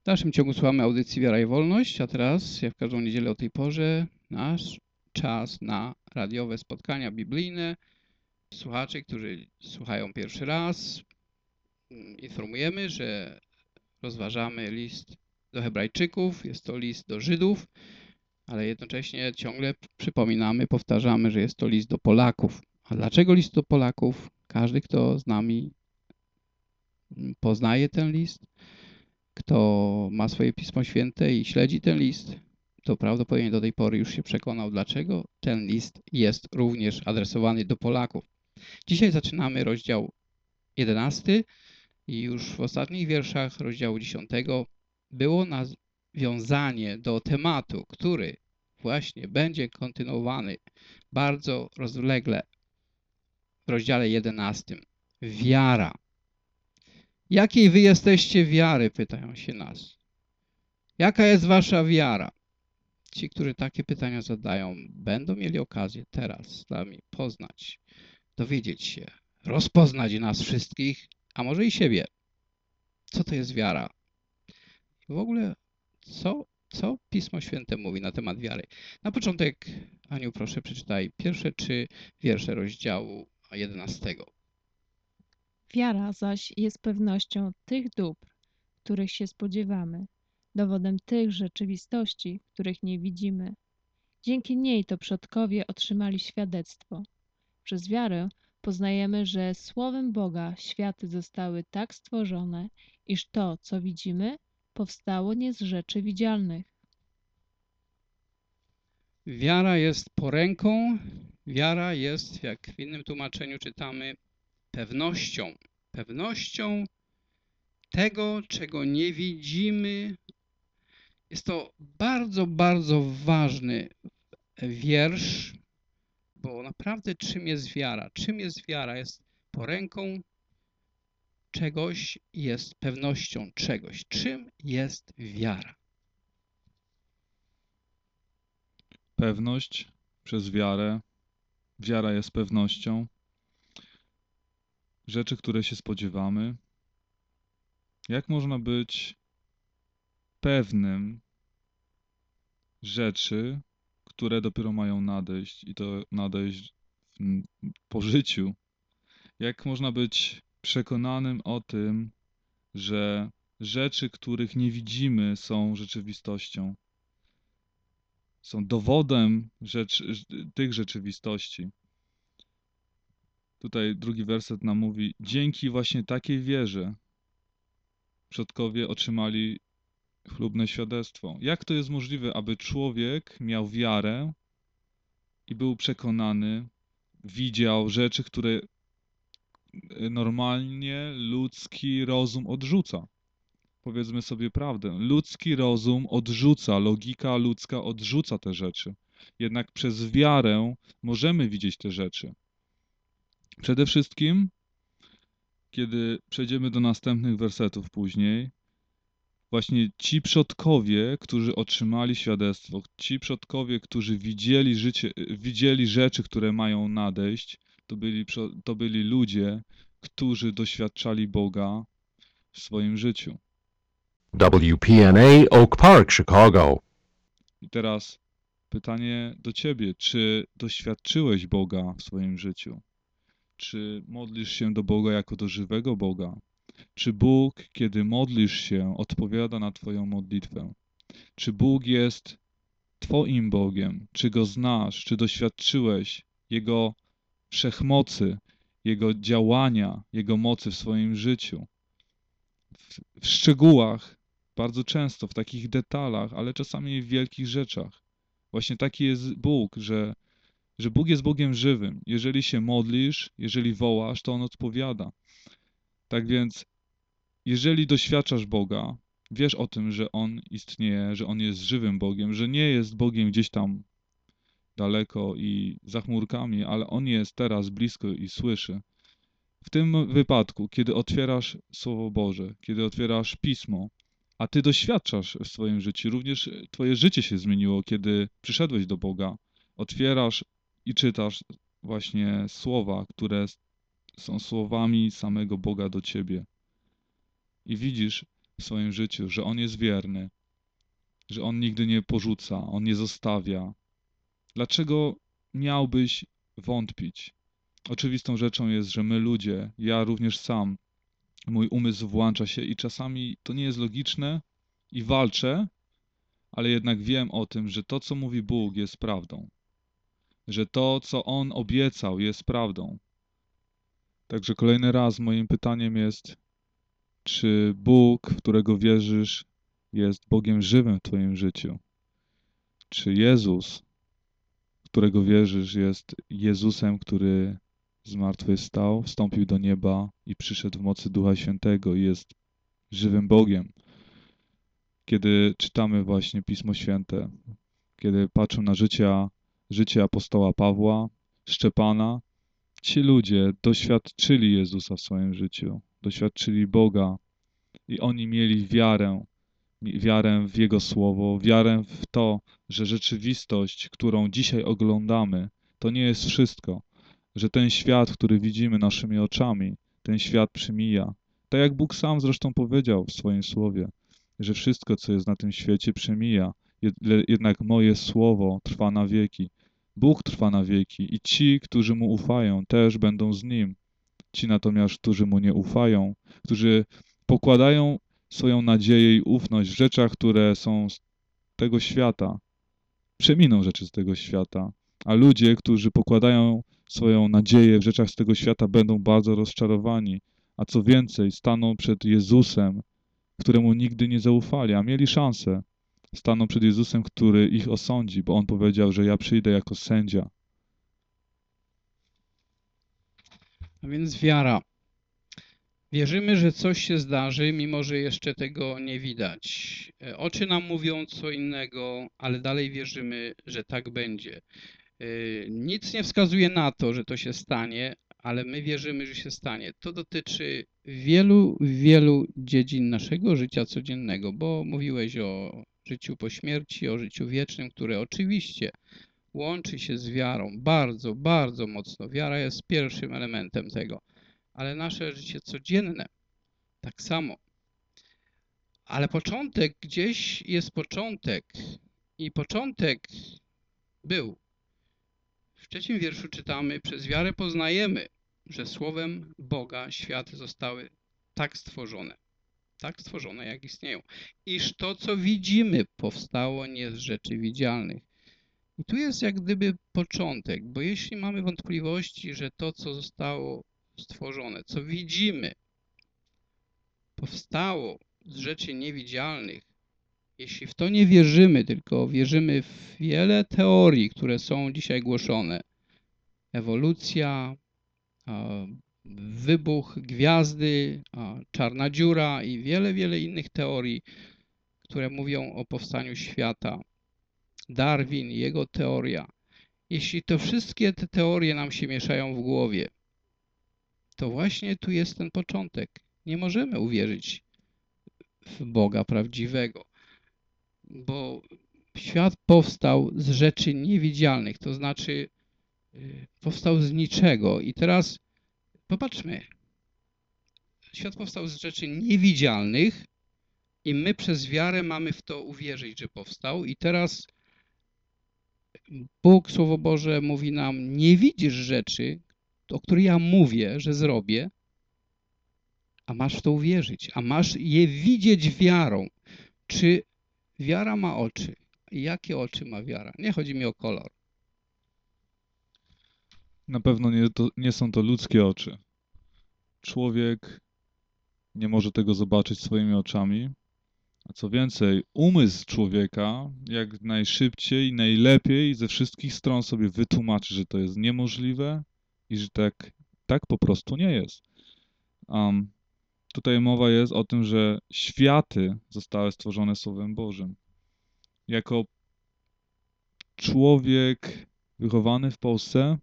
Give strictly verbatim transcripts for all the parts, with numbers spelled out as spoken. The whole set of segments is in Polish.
W dalszym ciągu słuchamy audycji Wiara i Wolność, a teraz, jak w każdą niedzielę o tej porze, nasz czas na radiowe spotkania biblijne. Słuchaczy, którzy słuchają pierwszy raz, informujemy, że rozważamy list do Hebrajczyków, jest to list do Żydów, ale jednocześnie ciągle przypominamy, powtarzamy, że jest to list do Polaków. A dlaczego list do Polaków? Każdy, kto z nami poznaje ten list, kto ma swoje Pismo Święte i śledzi ten list, to prawdopodobnie do tej pory już się przekonał, dlaczego ten list jest również adresowany do Polaków. Dzisiaj zaczynamy rozdział jedenasty i już w ostatnich wierszach rozdziału dziesiątego było nawiązanie do tematu, który właśnie będzie kontynuowany bardzo rozlegle w rozdziale jedenastym. Wiara. Jakiej wy jesteście wiary? Pytają się nas. Jaka jest wasza wiara? Ci, którzy takie pytania zadają, będą mieli okazję teraz z nami poznać, dowiedzieć się, rozpoznać nas wszystkich, a może i siebie. Co to jest wiara? W ogóle, co, co Pismo Święte mówi na temat wiary? Na początek, Aniu, proszę, przeczytaj pierwsze trzy wiersze rozdziału jedenastego. Wiara zaś jest pewnością tych dóbr, których się spodziewamy, dowodem tych rzeczywistości, których nie widzimy. Dzięki niej to przodkowie otrzymali świadectwo. Przez wiarę poznajemy, że słowem Boga światy zostały tak stworzone, iż to, co widzimy, powstało nie z rzeczy widzialnych. Wiara jest poręką, wiara jest, jak w innym tłumaczeniu czytamy, pewnością. Pewnością tego, czego nie widzimy. Jest to bardzo, bardzo ważny wiersz, bo naprawdę czym jest wiara? Czym jest wiara? Jest poręką czegoś, jest pewnością czegoś. Czym jest wiara? Pewność przez wiarę. Wiara jest pewnością. Rzeczy, które się spodziewamy. Jak można być pewnym rzeczy, które dopiero mają nadejść i to nadejść w, po życiu? Jak można być przekonanym o tym, że rzeczy, których nie widzimy, są rzeczywistością? Są dowodem rzecz, tych rzeczywistości. Tutaj drugi werset nam mówi: dzięki właśnie takiej wierze przodkowie otrzymali chlubne świadectwo. Jak to jest możliwe, aby człowiek miał wiarę i był przekonany, widział rzeczy, które normalnie ludzki rozum odrzuca? Powiedzmy sobie prawdę. Ludzki rozum odrzuca, logika ludzka odrzuca te rzeczy. Jednak przez wiarę możemy widzieć te rzeczy. Przede wszystkim, kiedy przejdziemy do następnych wersetów później, właśnie ci przodkowie, którzy otrzymali świadectwo, ci przodkowie, którzy widzieli, życie, widzieli rzeczy, które mają nadejść, to byli, to byli ludzie, którzy doświadczali Boga w swoim życiu. W P N A Oak Park, Chicago. I teraz pytanie do ciebie, czy doświadczyłeś Boga w swoim życiu? Czy modlisz się do Boga jako do żywego Boga? Czy Bóg, kiedy modlisz się, odpowiada na twoją modlitwę? Czy Bóg jest twoim Bogiem? Czy Go znasz? Czy doświadczyłeś Jego wszechmocy, Jego działania, Jego mocy w swoim życiu? W, w szczegółach, bardzo często, w takich detalach, ale czasami w wielkich rzeczach. Właśnie taki jest Bóg, że że Bóg jest Bogiem żywym. Jeżeli się modlisz, jeżeli wołasz, to On odpowiada. Tak więc, jeżeli doświadczasz Boga, wiesz o tym, że On istnieje, że On jest żywym Bogiem, że nie jest Bogiem gdzieś tam daleko i za chmurkami, ale On jest teraz blisko i słyszy. W tym wypadku, kiedy otwierasz Słowo Boże, kiedy otwierasz Pismo, a Ty doświadczasz w swoim życiu, również Twoje życie się zmieniło, kiedy przyszedłeś do Boga, otwierasz i czytasz właśnie słowa, które są słowami samego Boga do ciebie. I widzisz, w swoim życiu, że On jest wierny, że On nigdy nie porzuca, On nie zostawia. Dlaczego miałbyś wątpić? Oczywistą rzeczą jest, że my ludzie, ja również sam, mój umysł włącza się i czasami to nie jest logiczne i walczę, ale jednak wiem o tym, że to, co mówi Bóg, jest prawdą. Że to, co On obiecał, jest prawdą. Także kolejny raz moim pytaniem jest, czy Bóg, w którego wierzysz, jest Bogiem żywym w twoim życiu? Czy Jezus, w którego wierzysz, jest Jezusem, który zmartwychwstał, wstąpił do nieba i przyszedł w mocy Ducha Świętego i jest żywym Bogiem? Kiedy czytamy właśnie Pismo Święte, kiedy patrzę na życia, życie apostoła Pawła, Szczepana, ci ludzie doświadczyli Jezusa w swoim życiu, doświadczyli Boga i oni mieli wiarę, wiarę w Jego Słowo, wiarę w to, że rzeczywistość, którą dzisiaj oglądamy, to nie jest wszystko, że ten świat, który widzimy naszymi oczami, ten świat przemija. Tak jak Bóg sam zresztą powiedział w swoim Słowie, że wszystko, co jest na tym świecie, przemija, jednak moje Słowo trwa na wieki. Bóg trwa na wieki i ci, którzy Mu ufają, też będą z Nim. Ci natomiast, którzy Mu nie ufają, którzy pokładają swoją nadzieję i ufność w rzeczach, które są z tego świata, przeminą rzeczy z tego świata, a ludzie, którzy pokładają swoją nadzieję w rzeczach z tego świata, będą bardzo rozczarowani, a co więcej, staną przed Jezusem, któremu nigdy nie zaufali, a mieli szansę. Staną przed Jezusem, który ich osądzi, bo On powiedział, że ja przyjdę jako sędzia. A więc wiara. Wierzymy, że coś się zdarzy, mimo że jeszcze tego nie widać. Oczy nam mówią co innego, ale dalej wierzymy, że tak będzie. Nic nie wskazuje na to, że to się stanie, ale my wierzymy, że się stanie. To dotyczy wielu, wielu dziedzin naszego życia codziennego, bo mówiłeś o życiu po śmierci, o życiu wiecznym, które oczywiście łączy się z wiarą bardzo, bardzo mocno. Wiara jest pierwszym elementem tego, ale nasze życie codzienne tak samo. Ale początek, gdzieś jest początek i początek był. W trzecim wierszu czytamy: przez wiarę poznajemy, że słowem Boga światy zostały tak stworzone, tak stworzone jak istnieją, iż to, co widzimy, powstało nie z rzeczy widzialnych. I tu jest jak gdyby początek, bo jeśli mamy wątpliwości, że to, co zostało stworzone, co widzimy, powstało z rzeczy niewidzialnych, jeśli w to nie wierzymy, tylko wierzymy w wiele teorii, które są dzisiaj głoszone, ewolucja, wybuch gwiazdy, czarna dziura i wiele, wiele innych teorii, które mówią o powstaniu świata, Darwin, jego teoria. Jeśli to wszystkie te teorie nam się mieszają w głowie, to właśnie tu jest ten początek. Nie możemy uwierzyć w Boga prawdziwego, bo świat powstał z rzeczy niewidzialnych, to znaczy powstał z niczego. I teraz popatrzmy, świat powstał z rzeczy niewidzialnych i my przez wiarę mamy w to uwierzyć, że powstał. I teraz Bóg, Słowo Boże mówi nam: nie widzisz rzeczy, o których ja mówię, że zrobię, a masz w to uwierzyć, a masz je widzieć wiarą. Czy wiara ma oczy? Jakie oczy ma wiara? Nie chodzi mi o kolor. Na pewno nie, to, nie są to ludzkie oczy. Człowiek nie może tego zobaczyć swoimi oczami, a co więcej, umysł człowieka jak najszybciej, najlepiej ze wszystkich stron sobie wytłumaczy, że to jest niemożliwe i że tak, tak po prostu nie jest. Um, tutaj mowa jest o tym, że światy zostały stworzone Słowem Bożym. Jako człowiek wychowany w Polsce,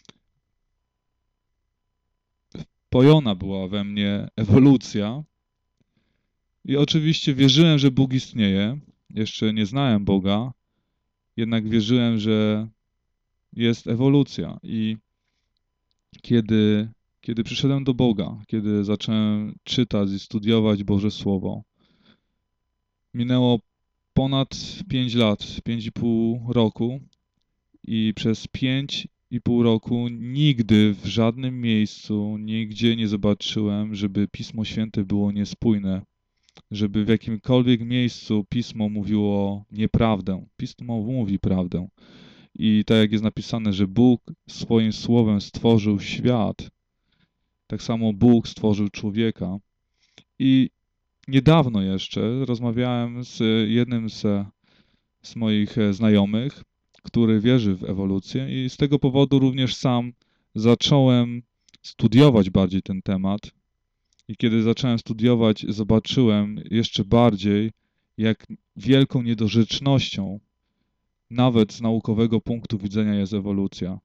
wpojona była we mnie ewolucja i oczywiście wierzyłem, że Bóg istnieje. Jeszcze nie znałem Boga, jednak wierzyłem, że jest ewolucja. I kiedy, kiedy przyszedłem do Boga, kiedy zacząłem czytać i studiować Boże Słowo, Minęło ponad pięć lat, pięć i pół roku i przez pięć i pół roku nigdy w żadnym miejscu, nigdzie nie zobaczyłem, żeby Pismo Święte było niespójne, żeby w jakimkolwiek miejscu Pismo mówiło nieprawdę. Pismo mówi prawdę. I tak jak jest napisane, że Bóg swoim słowem stworzył świat, tak samo Bóg stworzył człowieka. I niedawno jeszcze rozmawiałem z jednym z, z moich znajomych, który wierzy w ewolucję i z tego powodu również sam zacząłem studiować bardziej ten temat. I kiedy zacząłem studiować, zobaczyłem jeszcze bardziej, jak wielką niedorzecznością, nawet z naukowego punktu widzenia, jest ewolucja.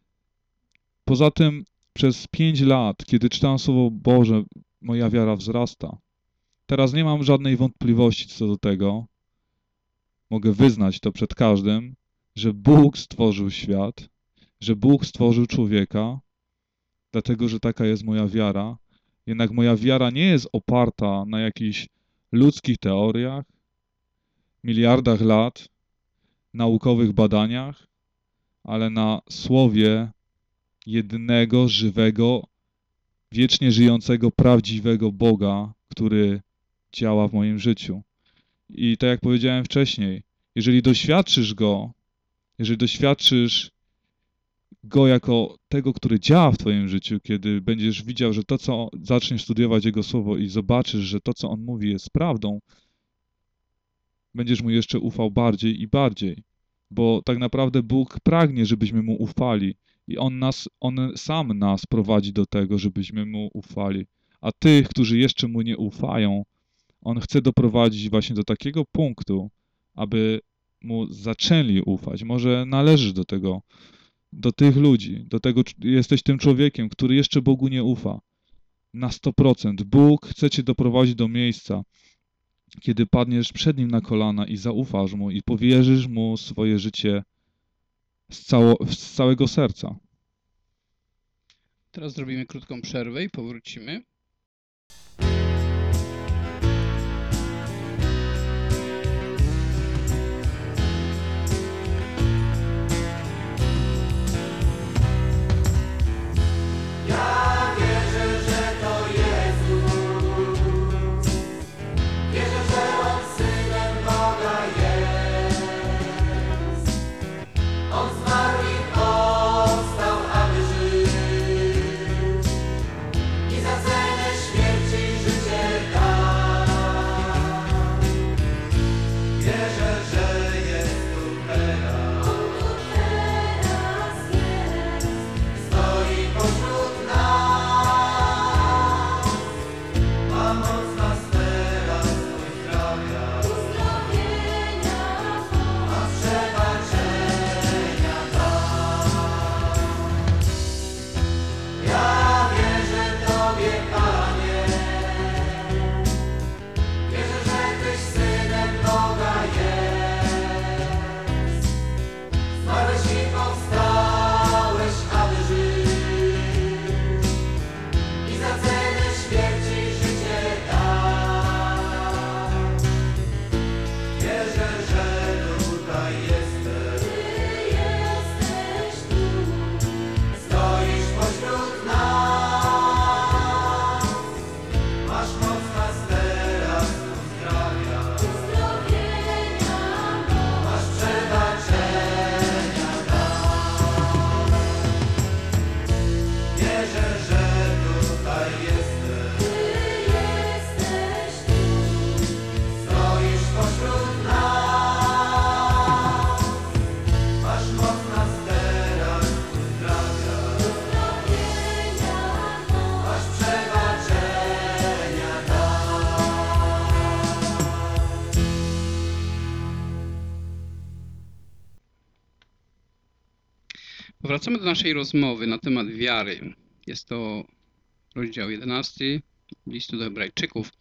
Poza tym przez pięć lat, kiedy czytałem Słowo Boże, moja wiara wzrasta. Teraz nie mam żadnej wątpliwości co do tego. Mogę wyznać to przed każdym, że Bóg stworzył świat, że Bóg stworzył człowieka, dlatego że taka jest moja wiara. Jednak moja wiara nie jest oparta na jakichś ludzkich teoriach, miliardach lat, naukowych badaniach, ale na słowie jednego, żywego, wiecznie żyjącego, prawdziwego Boga, który działa w moim życiu. I tak jak powiedziałem wcześniej, jeżeli doświadczysz Go, jeżeli doświadczysz Go jako tego, który działa w twoim życiu, kiedy będziesz widział, że to, co zaczniesz studiować Jego Słowo i zobaczysz, że to, co On mówi, jest prawdą, będziesz Mu jeszcze ufał bardziej i bardziej. Bo tak naprawdę Bóg pragnie, żebyśmy Mu ufali i On, nas, on sam nas prowadzi do tego, żebyśmy Mu ufali. A tych, którzy jeszcze Mu nie ufają, On chce doprowadzić właśnie do takiego punktu, aby Mu zaczęli ufać. Może należysz do tego, do tych ludzi, do tego jesteś tym człowiekiem, który jeszcze Bogu nie ufa. Na sto procent. Bóg chce cię doprowadzić do miejsca, kiedy padniesz przed Nim na kolana i zaufasz Mu i powierzysz Mu swoje życie z, cało, z całego serca. Teraz zrobimy krótką przerwę i powrócimy. Wracamy do naszej rozmowy na temat wiary. Jest to rozdział jedenasty listu do Hebrajczyków.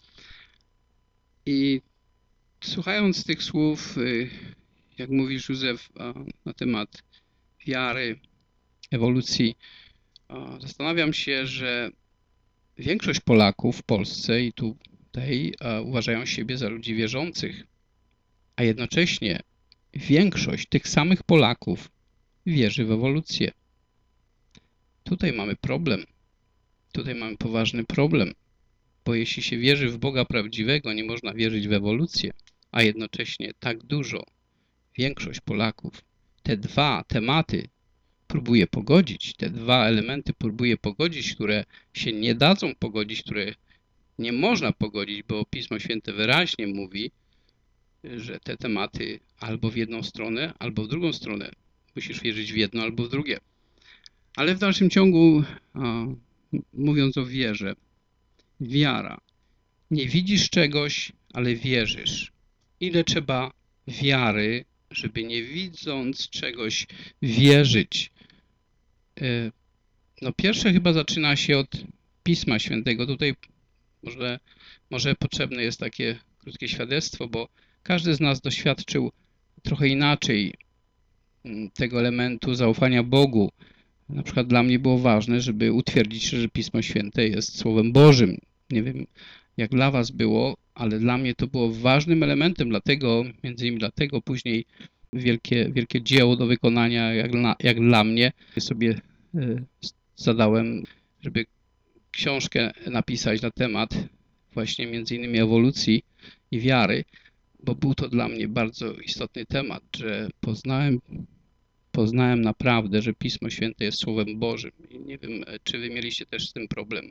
I słuchając tych słów, jak mówisz, Józef, na temat wiary, ewolucji, zastanawiam się, że większość Polaków w Polsce i tu tutaj e, uważają siebie za ludzi wierzących, a jednocześnie większość tych samych Polaków wierzy w ewolucję. Tutaj mamy problem. Tutaj mamy poważny problem, bo jeśli się wierzy w Boga prawdziwego, nie można wierzyć w ewolucję, a jednocześnie tak dużo, większość Polaków, te dwa tematy próbuje pogodzić, te dwa elementy próbuje pogodzić, które się nie dadzą pogodzić, które nie można pogodzić, bo Pismo Święte wyraźnie mówi, że te tematy albo w jedną stronę, albo w drugą stronę. Musisz wierzyć w jedno albo w drugie. Ale w dalszym ciągu, a, mówiąc o wierze, wiara. Nie widzisz czegoś, ale wierzysz. Ile trzeba wiary, żeby nie widząc czegoś wierzyć? E, No pierwsze chyba zaczyna się od Pisma Świętego. Tutaj może, może potrzebne jest takie krótkie świadectwo, bo każdy z nas doświadczył trochę inaczej tego elementu zaufania Bogu. Na przykład dla mnie było ważne, żeby utwierdzić się, że Pismo Święte jest Słowem Bożym. Nie wiem, jak dla was było, ale dla mnie to było ważnym elementem, dlatego, między innymi dlatego później wielkie, wielkie dzieło do wykonania, jak dla, jak dla mnie, sobie y, zadałem, żeby książkę napisać na temat właśnie między innymi ewolucji i wiary, bo był to dla mnie bardzo istotny temat, że poznałem Poznałem naprawdę, że Pismo Święte jest Słowem Bożym. I nie wiem, czy wy mieliście też z tym problem.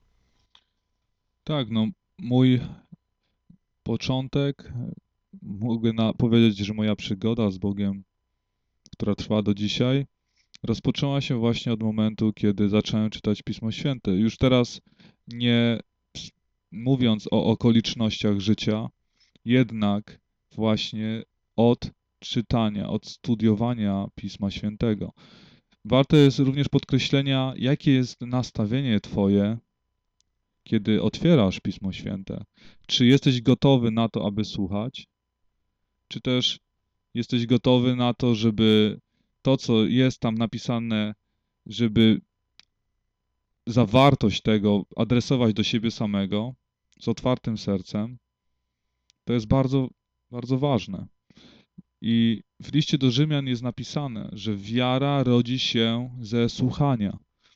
Tak, no mój początek, mogę na, powiedzieć, że moja przygoda z Bogiem, która trwa do dzisiaj, rozpoczęła się właśnie od momentu, kiedy zacząłem czytać Pismo Święte. Już teraz nie mówiąc o okolicznościach życia, jednak właśnie od czytania, od studiowania Pisma Świętego. Warte jest również podkreślenia, jakie jest nastawienie Twoje, kiedy otwierasz Pismo Święte. Czy jesteś gotowy na to, aby słuchać? Czy też jesteś gotowy na to, żeby to, co jest tam napisane, żeby zawartość tego adresować do siebie samego z otwartym sercem? To jest bardzo, bardzo ważne. I w liście do Rzymian jest napisane, że wiara rodzi się ze słuchania,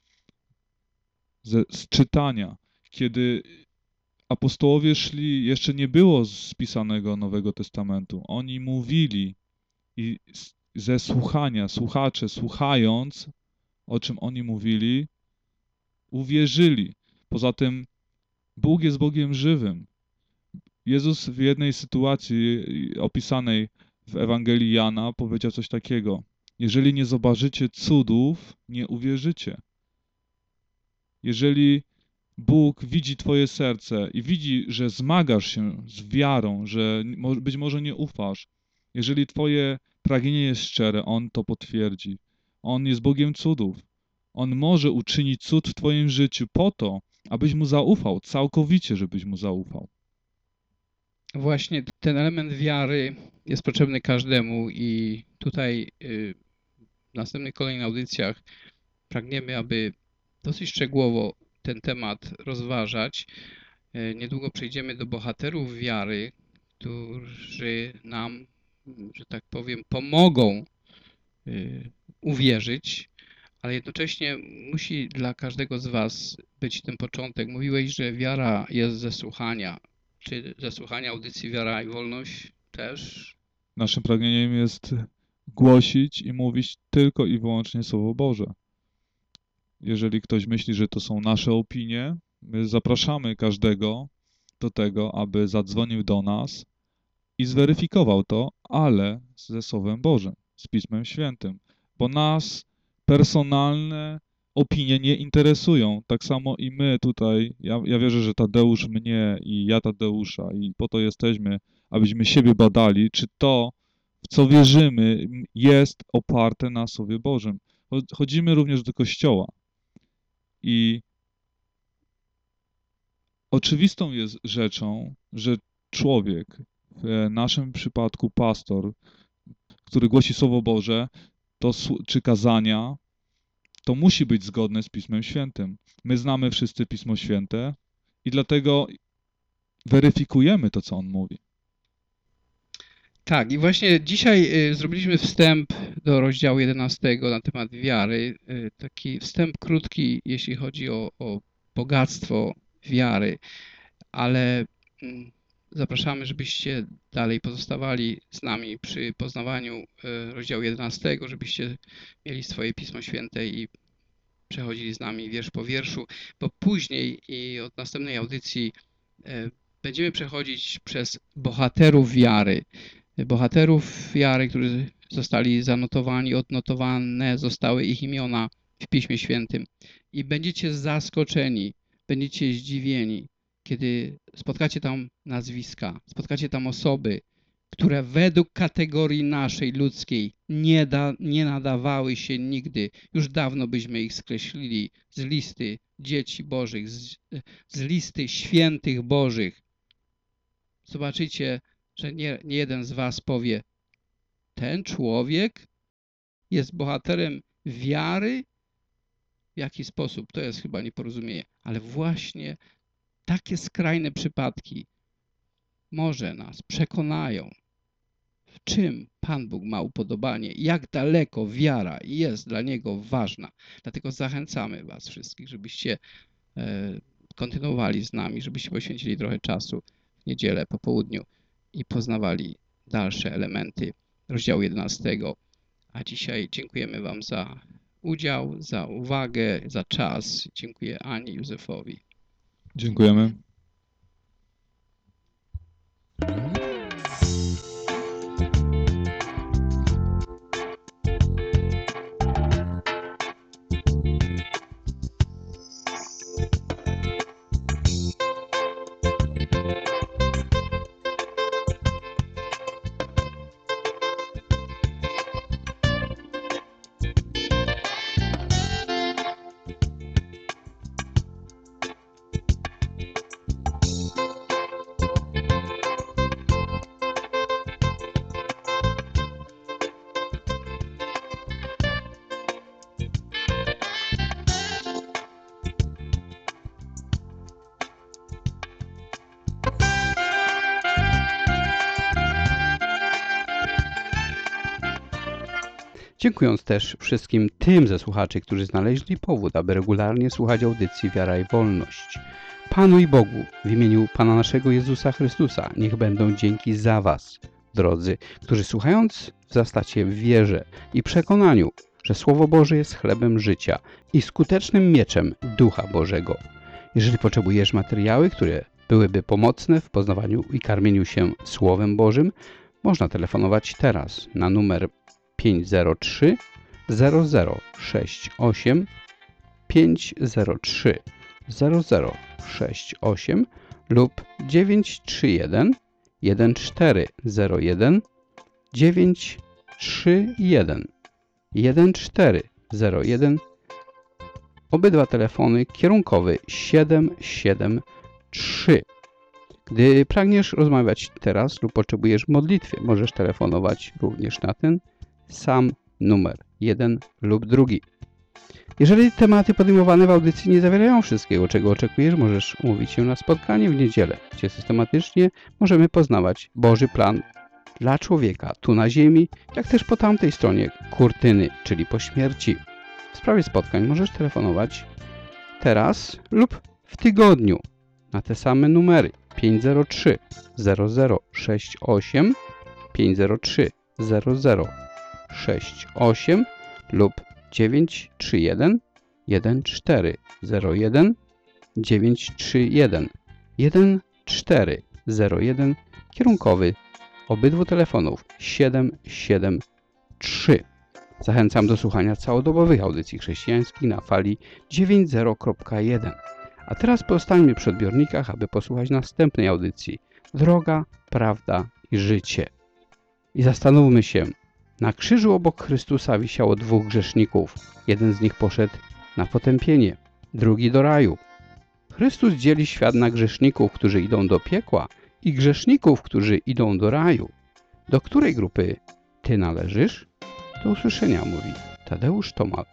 ze, z czytania. Kiedy apostołowie szli, jeszcze nie było spisanego Nowego Testamentu. Oni mówili i ze słuchania, słuchacze słuchając, o czym oni mówili, uwierzyli. Poza tym Bóg jest Bogiem żywym. Jezus w jednej sytuacji opisanej w Ewangelii Jana powiedział coś takiego: jeżeli nie zobaczycie cudów, nie uwierzycie. Jeżeli Bóg widzi twoje serce i widzi, że zmagasz się z wiarą, że być może nie ufasz, jeżeli twoje pragnienie jest szczere, On to potwierdzi. On jest Bogiem cudów. On może uczynić cud w twoim życiu po to, abyś Mu zaufał, całkowicie, żebyś Mu zaufał. Właśnie ten element wiary jest potrzebny każdemu i tutaj y, w następnych kolejnych audycjach pragniemy, aby dosyć szczegółowo ten temat rozważać. Y, Niedługo przejdziemy do bohaterów wiary, którzy nam, że tak powiem, pomogą y, uwierzyć, ale jednocześnie musi dla każdego z was być ten początek. Mówiłeś, że wiara jest ze słuchania. Czy ze słuchania audycji Wiara i Wolność też? Naszym pragnieniem jest głosić i mówić tylko i wyłącznie Słowo Boże. Jeżeli ktoś myśli, że to są nasze opinie, my zapraszamy każdego do tego, aby zadzwonił do nas i zweryfikował to, ale ze Słowem Bożym, z Pismem Świętym, bo nas personalne opinie nie interesują. Tak samo i my tutaj, ja, ja wierzę, że Tadeusz mnie i ja Tadeusza i po to jesteśmy, abyśmy siebie badali, czy to, w co wierzymy, jest oparte na Słowie Bożym. Chodzimy również do kościoła i oczywistą jest rzeczą, że człowiek, w naszym przypadku pastor, który głosi Słowo Boże, to, czy kazania, to musi być zgodne z Pismem Świętym. My znamy wszyscy Pismo Święte i dlatego weryfikujemy to, co On mówi. Tak, i właśnie dzisiaj y, zrobiliśmy wstęp do rozdziału jedenastego na temat wiary. Y, taki wstęp krótki, jeśli chodzi o, o bogactwo wiary, ale mm, zapraszamy, żebyście dalej pozostawali z nami przy poznawaniu y, rozdziału jedenastego, żebyście mieli swoje Pismo Święte i przechodzili z nami wiersz po wierszu, bo później i od następnej audycji y, będziemy przechodzić przez bohaterów wiary. Bohaterów wiary, którzy zostali zanotowani, odnotowane zostały ich imiona w Piśmie Świętym. I będziecie zaskoczeni, będziecie zdziwieni, kiedy spotkacie tam nazwiska, spotkacie tam osoby, które według kategorii naszej ludzkiej nie, da, nie nadawały się nigdy. Już dawno byśmy ich skreślili z listy dzieci Bożych, z, z listy świętych Bożych. Zobaczycie, że nie, nie jeden z was powie, ten człowiek jest bohaterem wiary? W jaki sposób? To jest chyba nieporozumienie. Ale właśnie takie skrajne przypadki może nas przekonają, w czym Pan Bóg ma upodobanie, jak daleko wiara jest dla Niego ważna. Dlatego zachęcamy was wszystkich, żebyście e, kontynuowali z nami, żebyście poświęcili trochę czasu w niedzielę po południu i poznawali dalsze elementy rozdziału jedenastego. A dzisiaj dziękujemy wam za udział, za uwagę, za czas. Dziękuję Ani i Józefowi. Dziękujemy. Dziękując też wszystkim tym ze słuchaczy, którzy znaleźli powód, aby regularnie słuchać audycji Wiara i Wolność. Panu i Bogu w imieniu Pana naszego Jezusa Chrystusa niech będą dzięki za was, drodzy, którzy słuchając wzrastacie w wierze i przekonaniu, że Słowo Boże jest chlebem życia i skutecznym mieczem Ducha Bożego. Jeżeli potrzebujesz materiały, które byłyby pomocne w poznawaniu i karmieniu się Słowem Bożym, można telefonować teraz na numer pięć zero trzy zero zero sześć osiem pięć zero trzy zero zero sześć osiem lub dziewięć trzy jeden jeden cztery zero jeden dziewięć trzy jeden jeden cztery zero jeden. Obydwa telefony kierunkowy siedem siedem trzy. Gdy pragniesz rozmawiać teraz lub potrzebujesz modlitwy, możesz telefonować również na ten sam numer, jeden lub drugi. Jeżeli tematy podejmowane w audycji nie zawierają wszystkiego, czego oczekujesz, możesz umówić się na spotkanie w niedzielę, gdzie systematycznie możemy poznawać Boży plan dla człowieka tu na ziemi, jak też po tamtej stronie kurtyny, czyli po śmierci. W sprawie spotkań możesz telefonować teraz lub w tygodniu na te same numery pięć zero trzy zero zero sześć osiem pięć zero trzy zero zero sześć osiem lub dziewięć trzy jeden jeden cztery zero jeden dziewięć trzy jeden jeden cztery zero jeden, kierunkowy obydwu telefonów siedem siedem trzy. Zachęcam do słuchania całodobowych audycji chrześcijańskich na fali dziewięćdziesiąt kropka jeden. A teraz pozostańmy przy odbiornikach, aby posłuchać następnej audycji Droga, Prawda i Życie. I zastanówmy się, na krzyżu obok Chrystusa wisiało dwóch grzeszników. Jeden z nich poszedł na potępienie, drugi do raju. Chrystus dzieli świat na grzeszników, którzy idą do piekła i grzeszników, którzy idą do raju. Do której grupy ty należysz? Do usłyszenia, mówi Tadeusz Tomal.